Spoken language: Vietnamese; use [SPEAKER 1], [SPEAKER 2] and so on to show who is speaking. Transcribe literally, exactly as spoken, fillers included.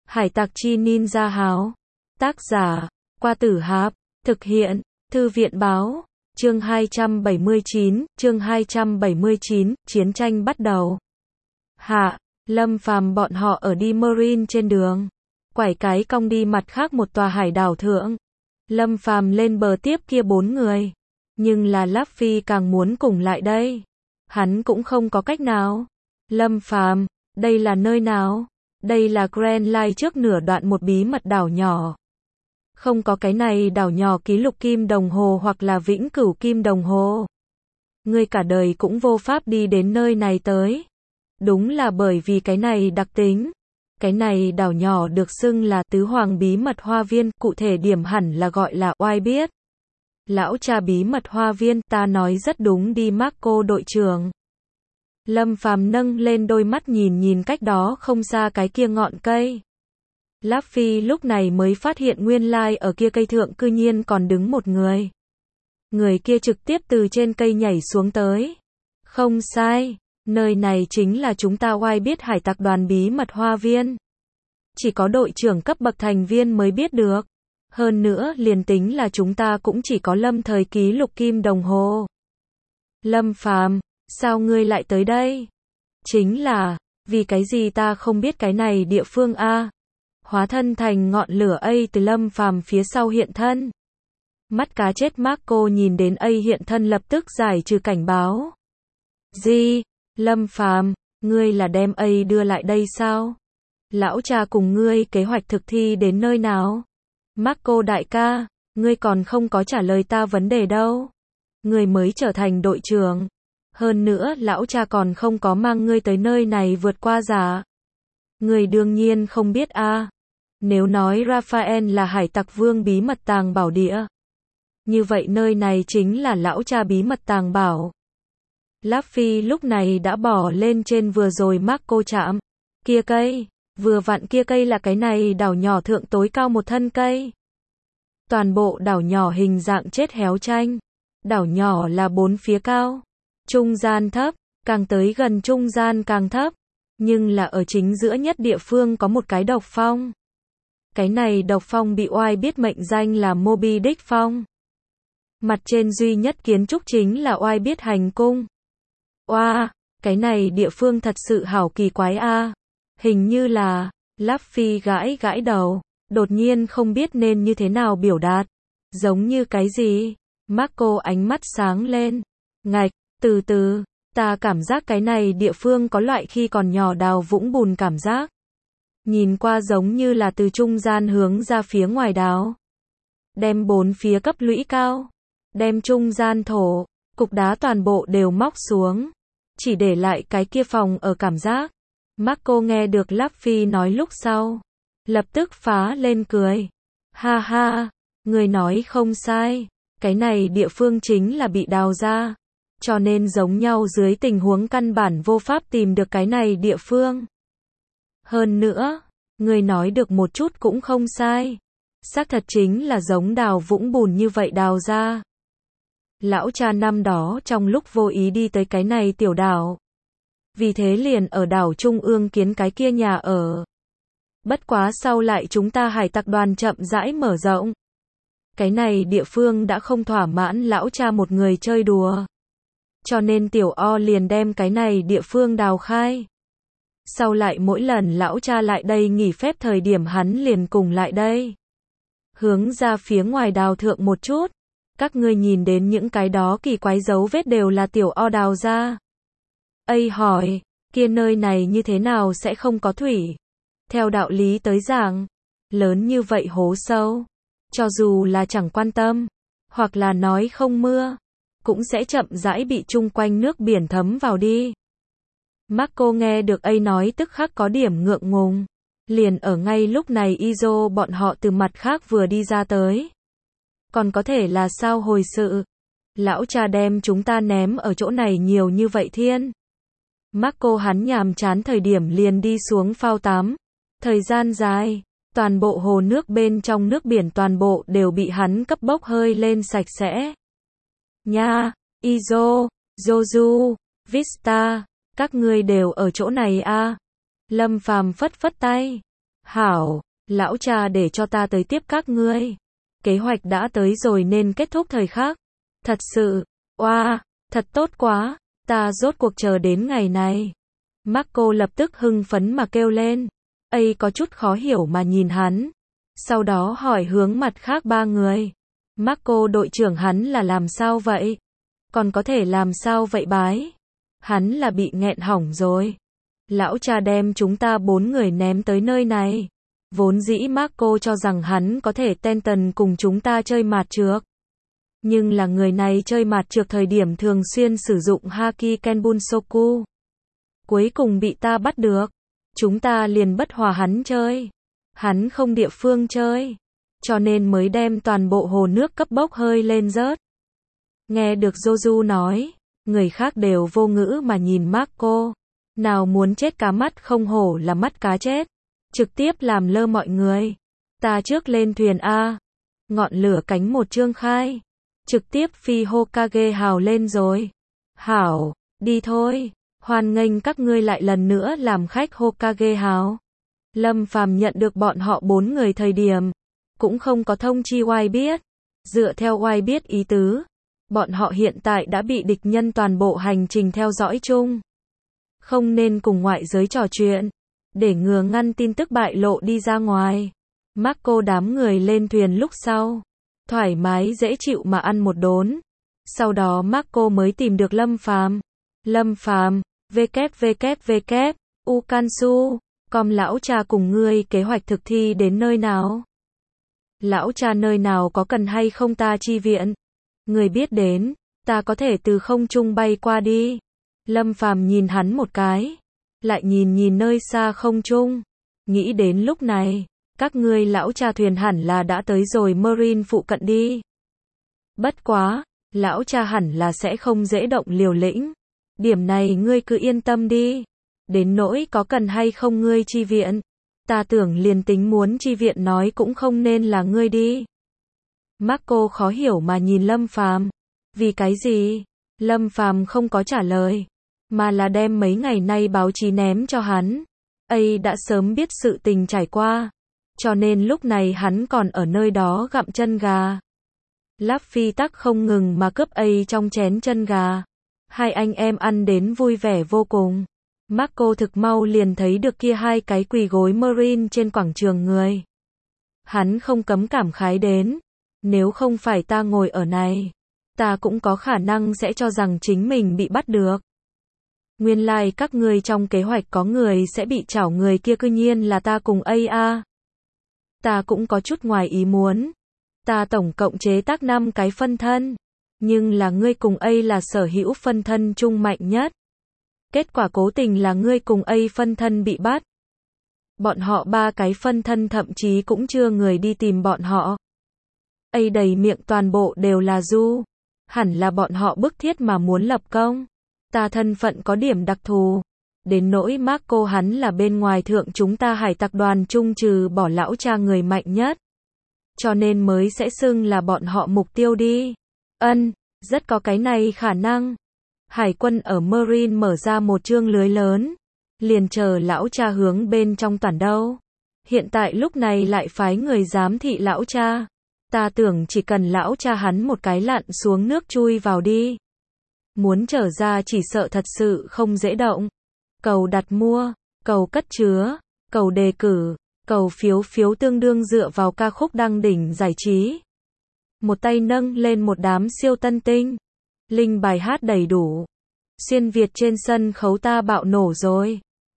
[SPEAKER 1] Hải tặc chi ninja háo. Tác giả, Qua Tử Hạp. Thực hiện, Thư viện báo. Chương hai trăm bảy mươi chín, chương hai trăm bảy mươi chín, chiến tranh bắt đầu. Hạ, Lâm Phàm bọn họ ở đi Marine trên đường. Quải cái cong đi mặt khác một tòa hải đảo thượng. Lâm Phàm lên bờ tiếp kia bốn người. Nhưng là Luffy càng muốn cùng lại đây. Hắn cũng không có cách nào. Lâm Phàm, đây là nơi nào? Đây là Grand Line trước nửa đoạn một bí mật đảo nhỏ. Không có cái này đảo nhỏ ký lục kim đồng hồ hoặc là vĩnh cửu kim đồng hồ. Ngươi cả đời cũng vô pháp đi đến nơi này tới. Đúng là bởi vì cái này đặc tính. Cái này đảo nhỏ được xưng là tứ hoàng bí mật hoa viên, cụ thể điểm hẳn là gọi là oai biết. Lão cha bí mật hoa viên, ta nói rất đúng đi Marco đội trưởng. Lâm Phàm nâng lên đôi mắt nhìn nhìn cách đó không xa cái kia ngọn cây. Luffy lúc này mới phát hiện nguyên lai ở kia cây thượng cư nhiên còn đứng một người. Người kia trực tiếp từ trên cây nhảy xuống tới. Không sai, nơi này chính là chúng ta oai biết hải tặc đoàn bí mật hoa viên. Chỉ có đội trưởng cấp bậc thành viên mới biết được. Hơn nữa liền tính là chúng ta cũng chỉ có lâm thời ký lục kim đồng hồ. Lâm Phàm, sao ngươi lại tới đây? Chính là, vì cái gì ta không biết cái này địa phương a? Hóa thân thành ngọn lửa A từ Lâm Phàm phía sau hiện thân. Mắt cá chết Marco nhìn đến A hiện thân lập tức giải trừ cảnh báo. Gì? Lâm Phàm, ngươi là đem A đưa lại đây sao? Lão cha cùng ngươi kế hoạch thực thi đến nơi nào? Marco đại ca, ngươi còn không có trả lời ta vấn đề đâu. Ngươi mới trở thành đội trưởng. Hơn nữa lão cha còn không có mang ngươi tới nơi này vượt qua giả. Ngươi đương nhiên không biết a. Nếu nói Raphael là hải tặc vương bí mật tàng bảo địa, như vậy nơi này chính là lão cha bí mật tàng bảo. Luffy lúc này đã bỏ lên trên vừa rồi Marco chạm. Kia cây, vừa vặn kia cây là cái này đảo nhỏ thượng tối cao một thân cây. Toàn bộ đảo nhỏ hình dạng chết héo chanh. Đảo nhỏ là bốn phía cao, trung gian thấp, càng tới gần trung gian càng thấp. Nhưng là ở chính giữa nhất địa phương có một cái độc phong. Cái này độc phong bị oai biết mệnh danh là Moby Dick phong. Mặt trên duy nhất kiến trúc chính là oai biết hành cung. Oa, wow, cái này địa phương thật sự hảo kỳ quái a. Hình như là, Luffy gãi gãi đầu, đột nhiên không biết nên như thế nào biểu đạt. Giống như cái gì? Marco ánh mắt sáng lên. Ngạch, từ từ, ta cảm giác cái này địa phương có loại khi còn nhỏ đào vũng bùn cảm giác. Nhìn qua giống như là từ trung gian hướng ra phía ngoài đào. Đem bốn phía cấp lũy cao. Đem trung gian thổ, cục đá toàn bộ đều móc xuống. Chỉ để lại cái kia phòng ở cảm giác. Marco nghe được Luffy nói lúc sau. Lập tức phá lên cười. Ha ha, người nói không sai. Cái này địa phương chính là bị đào ra. Cho nên giống nhau dưới tình huống căn bản vô pháp tìm được cái này địa phương. Hơn nữa, người nói được một chút cũng không sai. Xác thật chính là giống đào vũng bùn như vậy đào ra. Lão cha năm đó trong lúc vô ý đi tới cái này tiểu đảo. Vì thế liền ở đảo trung ương kiến cái kia nhà ở. Bất quá sau lại chúng ta hải tặc đoàn chậm rãi mở rộng. Cái này địa phương đã không thỏa mãn lão cha một người chơi đùa. Cho nên tiểu O liền đem cái này địa phương đào khai. Sau lại mỗi lần lão cha lại đây nghỉ phép thời điểm hắn liền cùng lại đây. Hướng ra phía ngoài đào thượng một chút. Các ngươi nhìn đến những cái đó kỳ quái dấu vết đều là tiểu O đào ra. Ây hỏi, kia nơi này như thế nào sẽ không có thủy? Theo đạo lý tới giảng, lớn như vậy hố sâu. Cho dù là chẳng quan tâm, hoặc là nói không mưa, cũng sẽ chậm rãi bị chung quanh nước biển thấm vào đi. Marco nghe được A nói tức khắc có điểm ngượng ngùng. Liền ở ngay lúc này Izo bọn họ từ mặt khác vừa đi ra tới. Còn có thể là sao hồi sự? Lão cha đem chúng ta ném ở chỗ này nhiều như vậy thiên. Marco hắn nhàm chán thời điểm liền đi xuống phao tắm. Thời gian dài, toàn bộ hồ nước bên trong nước biển toàn bộ đều bị hắn cấp bốc hơi lên sạch sẽ. Nha, Izo, Joju, Vista, các ngươi đều ở chỗ này a. Lâm Phàm phất phất tay. Hảo, lão cha để cho ta tới tiếp các ngươi. Kế hoạch đã tới rồi nên kết thúc thời khắc. Thật sự, oa, wow, thật tốt quá, ta rốt cuộc chờ đến ngày này. Marco lập tức hưng phấn mà kêu lên. Ấy có chút khó hiểu mà nhìn hắn. Sau đó hỏi hướng mặt khác ba người. Marco đội trưởng hắn là làm sao vậy? Còn có thể làm sao vậy bái? Hắn là bị nghẹn hỏng rồi. Lão cha đem chúng ta bốn người ném tới nơi này. Vốn dĩ Marco cho rằng hắn có thể Tenton cùng chúng ta chơi mạt trược. Nhưng là người này chơi mạt trược thời điểm thường xuyên sử dụng Haki Kenbunsoku. Cuối cùng bị ta bắt được. Chúng ta liền bất hòa hắn chơi. Hắn không địa phương chơi. Cho nên mới đem toàn bộ hồ nước cấp bốc hơi lên rớt. Nghe được Joju nói, người khác đều vô ngữ mà nhìn Marco. Nào muốn chết cá mắt không hổ là mắt cá chết. Trực tiếp làm lơ mọi người. Ta trước lên thuyền A. Ngọn lửa cánh một trương khai. Trực tiếp phi Hokage hào lên rồi. Hảo, đi thôi. Hoan nghênh các ngươi lại lần nữa làm khách Hokage hào. Lâm Phàm nhận được bọn họ bốn người thời điểm. Cũng không có thông chi Oai biết. Dựa theo Oai biết ý tứ. Bọn họ hiện tại đã bị địch nhân toàn bộ hành trình theo dõi chung. Không nên cùng ngoại giới trò chuyện. Để ngừa ngăn tin tức bại lộ đi ra ngoài. Marco đám người lên thuyền lúc sau. Thoải mái dễ chịu mà ăn một đốn. Sau đó Marco mới tìm được Lâm Phàm. Lâm Phàm, www, Ukansu, com lão cha cùng ngươi kế hoạch thực thi đến nơi nào? Lão cha nơi nào có cần hay không ta chi viện? Người biết đến, ta có thể từ không trung bay qua đi. Lâm Phàm nhìn hắn một cái. Lại nhìn nhìn nơi xa không trung. Nghĩ đến lúc này, các ngươi lão cha thuyền hẳn là đã tới rồi Marine phụ cận đi. Bất quá, lão cha hẳn là sẽ không dễ động liều lĩnh. Điểm này ngươi cứ yên tâm đi. Đến nỗi có cần hay không ngươi chi viện. Ta tưởng liền tính muốn chi viện nói cũng không nên là ngươi đi. Marco khó hiểu mà nhìn Lâm Phàm. Vì cái gì? Lâm Phàm không có trả lời. Mà là đem mấy ngày nay báo chí ném cho hắn. Ấy đã sớm biết sự tình trải qua. Cho nên lúc này hắn còn ở nơi đó gặm chân gà. Luffy tắc không ngừng mà cướp ấy trong chén chân gà. Hai anh em ăn đến vui vẻ vô cùng. Marco thực mau liền thấy được kia hai cái quỳ gối Marine trên quảng trường người. Hắn không cấm cảm khái đến. Nếu không phải ta ngồi ở này, ta cũng có khả năng sẽ cho rằng chính mình bị bắt được. Nguyên lai like các ngươi trong kế hoạch có người sẽ bị chảo, người kia cư nhiên là ta cùng A A. Ta cũng có chút ngoài ý muốn. Ta tổng cộng chế tác năm cái phân thân. Nhưng là ngươi cùng A là sở hữu phân thân chung mạnh nhất. Kết quả cố tình là ngươi cùng A phân thân bị bắt. Bọn họ ba cái phân thân thậm chí cũng chưa người đi tìm bọn họ. A đầy miệng toàn bộ đều là du. Hẳn là bọn họ bức thiết mà muốn lập công. Ta thân phận có điểm đặc thù. Đến nỗi Marco hắn là bên ngoài thượng chúng ta hải tặc đoàn chung trừ bỏ lão cha người mạnh nhất. Cho nên mới sẽ xưng là bọn họ mục tiêu đi. Ân, rất có cái này khả năng. Hải quân ở Marine mở ra một chương lưới lớn. Liền chờ lão cha hướng bên trong toàn đâu. Hiện tại lúc này lại phái người giám thị lão cha. Ta tưởng chỉ cần lão cha hắn một cái lặn xuống nước chui vào đi. Muốn trở ra chỉ sợ thật sự không dễ động. Cầu đặt mua, cầu cất chứa, cầu đề cử, cầu phiếu phiếu tương đương dựa vào ca khúc đăng đỉnh giải trí. Một tay nâng lên một đám siêu tân tinh. Linh bài hát đầy đủ. Xuyên Việt trên sân khấu ta bạo nổ rồi.